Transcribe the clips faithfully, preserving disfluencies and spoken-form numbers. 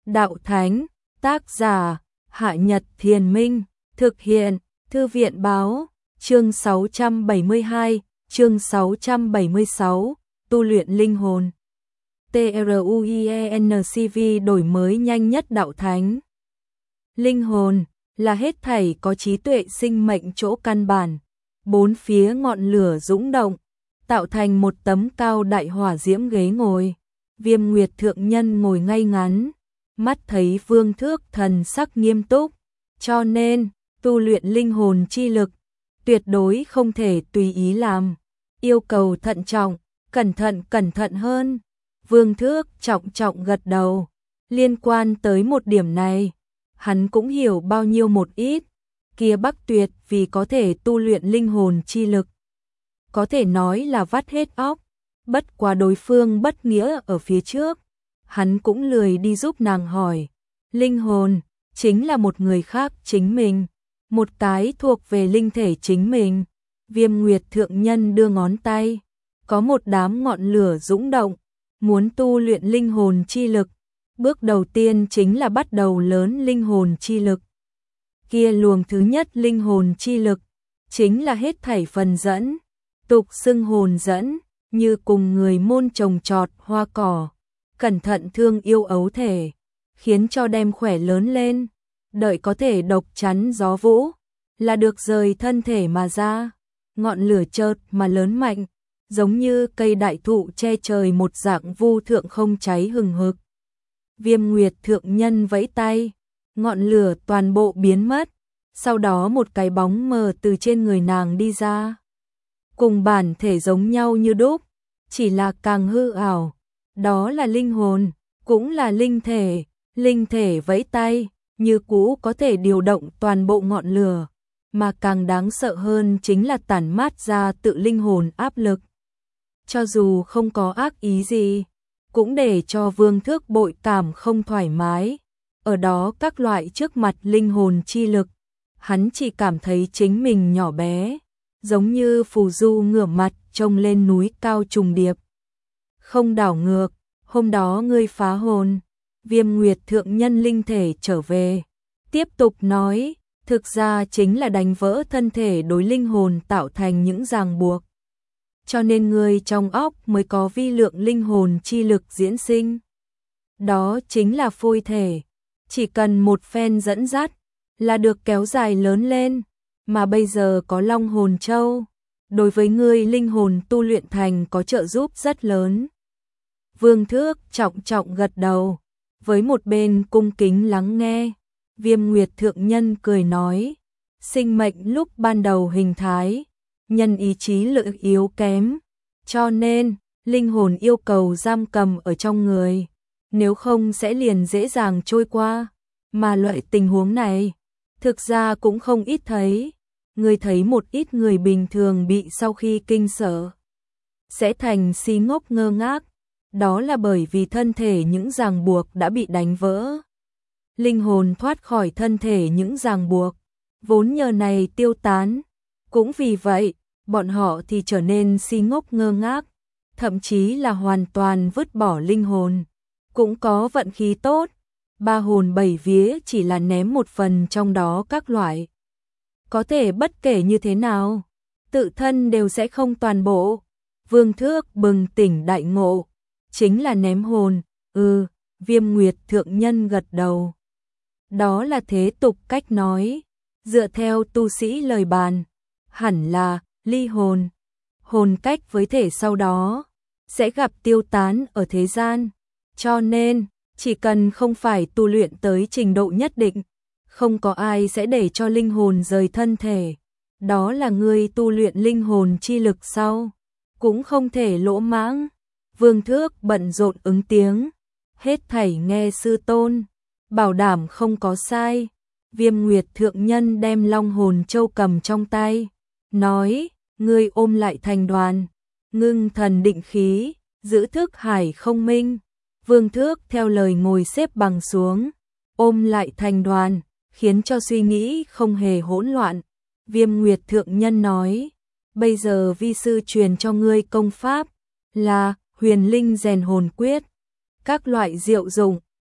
Đạo Thánh, tác giả, Hạ Nhật Thiền Minh, thực hiện, Thư viện Báo, chương sáu trăm bảy mươi hai, chương sáu trăm bảy mươi sáu, tu luyện linh hồn. TRUIENCV đổi mới nhanh nhất Đạo Thánh. Linh hồn là hết thảy có trí tuệ sinh mệnh chỗ căn bản, bốn phía ngọn lửa dũng động, tạo thành một tấm cao đại hỏa diễm ghế ngồi. Viêm Nguyệt thượng nhân ngồi ngay ngắn, mắt thấy Vương Thước thần sắc nghiêm túc, cho nên tu luyện linh hồn chi lực tuyệt đối không thể tùy ý làm, yêu cầu thận trọng, cẩn thận cẩn thận hơn. Vương Thước trọng trọng gật đầu, liên quan tới một điểm này, hắn cũng hiểu bao nhiêu một ít. Kia Bắc Tuyệt vì có thể tu luyện linh hồn chi lực, có thể nói là vắt hết óc, bất quá đối phương bất nghĩa ở phía trước, hắn cũng lười đi giúp nàng hỏi. Linh hồn chính là một người khác chính mình, một cái thuộc về linh thể chính mình. Viêm Nguyệt thượng nhân đưa ngón tay, có một đám ngọn lửa dũng động, muốn tu luyện linh hồn chi lực, bước đầu tiên chính là bắt đầu lớn linh hồn chi lực. Kia luồng thứ nhất linh hồn chi lực chính là hết thảy phần dẫn, tục xưng hồn dẫn, như cùng người môn trồng trọt hoa cỏ, cẩn thận thương yêu ấu thể, khiến cho đem khỏe lớn lên, đợi có thể độc chắn gió vũ, là được rời thân thể mà ra. Ngọn lửa chợt mà lớn mạnh, giống như cây đại thụ che trời một dạng vu thượng không cháy hừng hực. Viêm Nguyệt thượng nhân vẫy tay, ngọn lửa toàn bộ biến mất, sau đó một cái bóng mờ từ trên người nàng đi ra. Cùng bản thể giống nhau như đúc, chỉ là càng hư ảo. Đó là linh hồn, cũng là linh thể. Linh thể vẫy tay, như cũ có thể điều động toàn bộ ngọn lửa, mà càng đáng sợ hơn chính là tản mát ra tự linh hồn áp lực. Cho dù không có ác ý gì, cũng để cho Vương Thước bội cảm không thoải mái. Ở đó các loại trước mặt linh hồn chi lực, hắn chỉ cảm thấy chính mình nhỏ bé, giống như phù du ngửa mặt trông lên núi cao trùng điệp. Không đảo ngược, hôm đó ngươi phá hồn. Viêm Nguyệt thượng nhân linh thể trở về, tiếp tục nói, thực ra chính là đánh vỡ thân thể đối linh hồn tạo thành những ràng buộc. Cho nên ngươi trong óc mới có vi lượng linh hồn chi lực diễn sinh. Đó chính là phôi thể, chỉ cần một phen dẫn dắt là được kéo dài lớn lên, mà bây giờ có Long Hồn Châu, đối với ngươi linh hồn tu luyện thành có trợ giúp rất lớn. Vương Thước trọng trọng gật đầu, với một bên cung kính lắng nghe. Viêm Nguyệt thượng nhân cười nói, sinh mệnh lúc ban đầu hình thái, nhân ý chí lực yếu kém, cho nên linh hồn yêu cầu giam cầm ở trong người, nếu không sẽ liền dễ dàng trôi qua. Mà loại tình huống này thực ra cũng không ít thấy. Người thấy một ít người bình thường bị sau khi kinh sợ sẽ thành si ngốc ngơ ngác, đó là bởi vì thân thể những ràng buộc đã bị đánh vỡ. Linh hồn thoát khỏi thân thể những ràng buộc, vốn nhờ này tiêu tán. Cũng vì vậy, bọn họ thì trở nên si ngốc ngơ ngác, thậm chí là hoàn toàn vứt bỏ linh hồn. Cũng có vận khí tốt, ba hồn bảy vía chỉ là ném một phần trong đó các loại. Có thể bất kể như thế nào, tự thân đều sẽ không toàn bộ. Vương Thước bừng tỉnh đại ngộ, chính là ném hồn. Ừ, Viêm Nguyệt thượng nhân gật đầu. Đó là thế tục cách nói, dựa theo tu sĩ lời bàn, hẳn là ly hồn. Hồn cách với thể sau đó sẽ gặp tiêu tán ở thế gian, cho nên chỉ cần không phải tu luyện tới trình độ nhất định, không có ai sẽ để cho linh hồn rời thân thể. Đó là ngươi tu luyện linh hồn chi lực sau, cũng không thể lỗ mãng. Vương Thước bận rộn ứng tiếng, hết thảy nghe sư tôn, bảo đảm không có sai. Viêm Nguyệt thượng nhân đem Long Hồn Châu cầm trong tay, nói, ngươi ôm lại thành đoàn, ngưng thần định khí, giữ thức hải không minh. Vương Thước theo lời ngồi xếp bằng xuống, ôm lại thành đoàn, khiến cho suy nghĩ không hề hỗn loạn. Viêm Nguyệt thượng nhân nói, bây giờ vi sư truyền cho ngươi công pháp là Huyền Linh Rèn Hồn Quyết. Các loại diệu dụng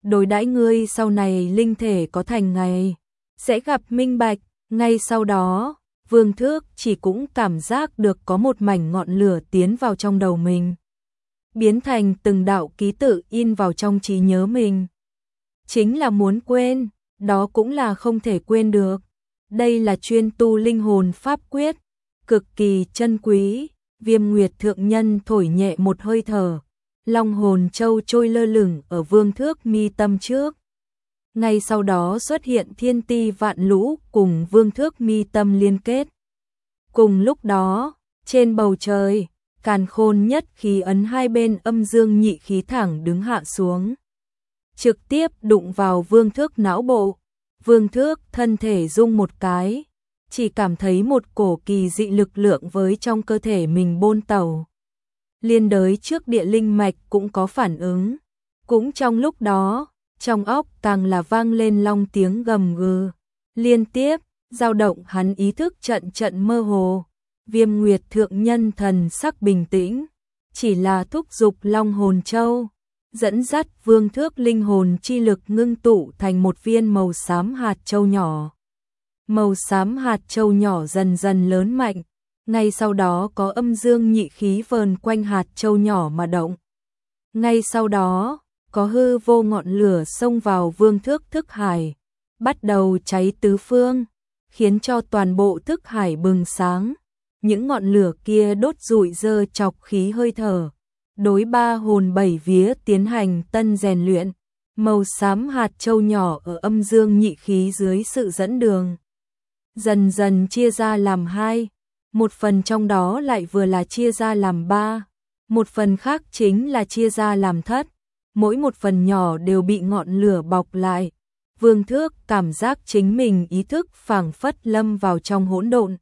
đối đãi ngươi sau này linh thể có thành ngày, sẽ gặp minh bạch. Ngay sau đó, Vương Thước chỉ cũng cảm giác được có một mảnh ngọn lửa tiến vào trong đầu mình, biến thành từng đạo ký tự in vào trong trí nhớ mình. Chính là muốn quên, đó cũng là không thể quên được. Đây là chuyên tu linh hồn pháp quyết, cực kỳ chân quý. Viêm Nguyệt thượng nhân thổi nhẹ một hơi thở, Long hồn châu trôi lơ lửng ở Vương Thước mi tâm trước. Ngay sau đó xuất hiện thiên ti vạn lũ cùng Vương Thước mi tâm liên kết. Cùng lúc đó, trên bầu trời, càn khôn nhất khí ấn hai bên âm dương nhị khí thẳng đứng hạ xuống, trực tiếp đụng vào Vương Thước não bộ. Vương Thước thân thể rung một cái, chỉ cảm thấy một cổ kỳ dị lực lượng với trong cơ thể mình bôn tẩu. Liên đới trước địa linh mạch cũng có phản ứng. Cũng trong lúc đó, trong óc càng là vang lên long tiếng gầm gừ, liên tiếp, dao động hắn ý thức trận trận mơ hồ. Viêm Nguyệt thượng nhân thần sắc bình tĩnh, chỉ là thúc giục Long hồn châu, dẫn dắt Vương Thước linh hồn chi lực ngưng tụ thành một viên màu xám hạt châu nhỏ. Màu xám hạt châu nhỏ dần dần lớn mạnh, ngay sau đó có âm dương nhị khí vờn quanh hạt châu nhỏ mà động. Ngay sau đó, có hư vô ngọn lửa xông vào Vương Thước thức hải, bắt đầu cháy tứ phương, khiến cho toàn bộ thức hải bừng sáng. Những ngọn lửa kia đốt rụi dơ chọc khí hơi thở, đối ba hồn bảy vía tiến hành tân rèn luyện. Màu xám hạt châu nhỏ ở âm dương nhị khí dưới sự dẫn đường, dần dần chia ra làm hai, một phần trong đó lại vừa là chia ra làm ba, một phần khác chính là chia ra làm thất, mỗi một phần nhỏ đều bị ngọn lửa bọc lại. Vương Thước cảm giác chính mình ý thức phảng phất lâm vào trong hỗn độn.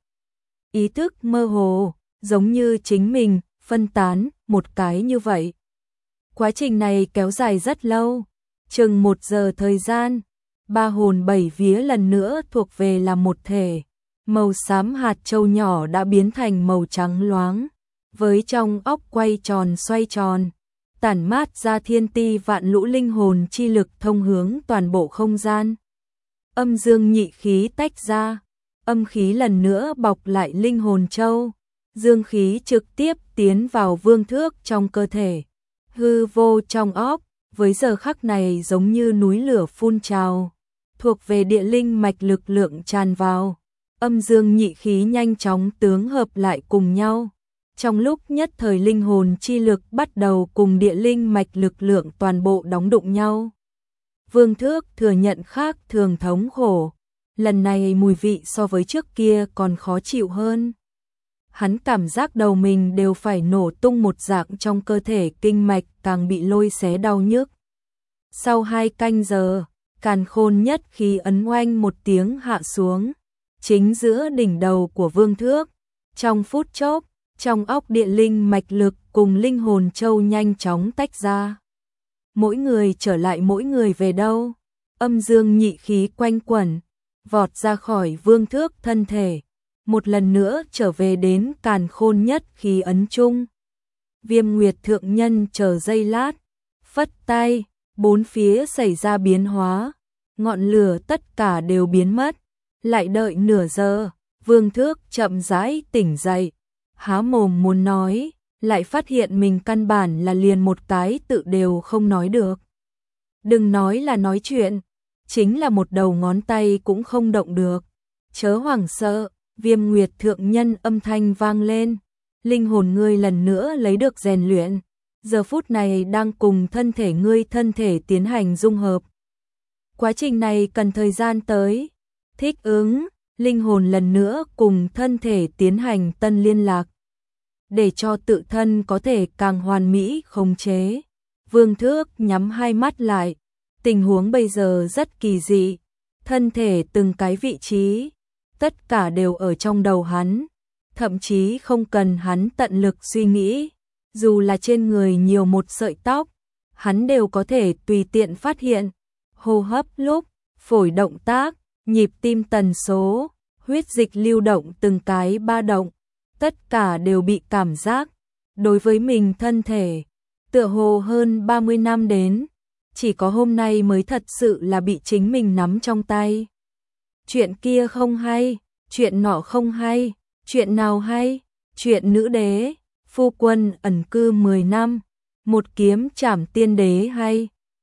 Ý thức mơ hồ, giống như chính mình, phân tán, một cái như vậy. Quá trình này kéo dài rất lâu, chừng một giờ thời gian, ba hồn bảy vía lần nữa thuộc về là một thể. Màu xám hạt châu nhỏ đã biến thành màu trắng loáng, với trong óc quay tròn xoay tròn, tản mát ra thiên ti vạn lũ linh hồn chi lực thông hướng toàn bộ không gian. Âm dương nhị khí tách ra, âm khí lần nữa bọc lại linh hồn châu, dương khí trực tiếp tiến vào Vương Thước trong cơ thể. Hư vô trong óc, với giờ khắc này giống như núi lửa phun trào, thuộc về địa linh mạch lực lượng tràn vào. Âm dương nhị khí nhanh chóng tướng hợp lại cùng nhau. Trong lúc nhất thời linh hồn chi lực bắt đầu cùng địa linh mạch lực lượng toàn bộ đóng đụng nhau. Vương Thước thừa nhận khác thường thống khổ, lần này mùi vị so với trước kia còn khó chịu hơn. Hắn cảm giác đầu mình đều phải nổ tung một dạng, trong cơ thể kinh mạch càng bị lôi xé đau nhức. Sau hai canh giờ, càn khôn nhất khí ấn oanh một tiếng hạ xuống, chính giữa đỉnh đầu của Vương Thước. Trong phút chốc, trong óc địa linh mạch lực cùng linh hồn châu nhanh chóng tách ra. Mỗi người trở lại mỗi người về đâu, âm dương nhị khí quanh quẩn, vọt ra khỏi Vương Thước thân thể, một lần nữa trở về đến càn khôn nhất khí ấn chung. Viêm Nguyệt thượng nhân chờ giây lát, phất tay, bốn phía xảy ra biến hóa, ngọn lửa tất cả đều biến mất. Lại đợi nửa giờ, Vương Thước chậm rãi tỉnh dậy, há mồm muốn nói, lại phát hiện mình căn bản là liền một cái tự đều không nói được. Đừng nói là nói chuyện, chính là một đầu ngón tay cũng không động được. Chớ hoảng sợ, Viêm Nguyệt thượng nhân âm thanh vang lên, linh hồn ngươi lần nữa lấy được rèn luyện, giờ phút này đang cùng thân thể ngươi thân thể tiến hành dung hợp. Quá trình này cần thời gian tới thích ứng, linh hồn lần nữa cùng thân thể tiến hành tân liên lạc, để cho tự thân có thể càng hoàn mỹ khống chế. Vương Thước nhắm hai mắt lại, tình huống bây giờ rất kỳ dị, thân thể từng cái vị trí, tất cả đều ở trong đầu hắn, thậm chí không cần hắn tận lực suy nghĩ, dù là trên người nhiều một sợi tóc, hắn đều có thể tùy tiện phát hiện. Hô hấp lúc, phổi động tác, nhịp tim tần số, huyết dịch lưu động từng cái ba động, tất cả đều bị cảm giác. Đối với mình thân thể, tựa hồ hơn ba mươi năm đến, chỉ có hôm nay mới thật sự là bị chính mình nắm trong tay. Chuyện kia không hay, chuyện nọ không hay, chuyện nào hay, chuyện nữ đế, phu quân ẩn cư mười năm, một kiếm trảm tiên đế hay.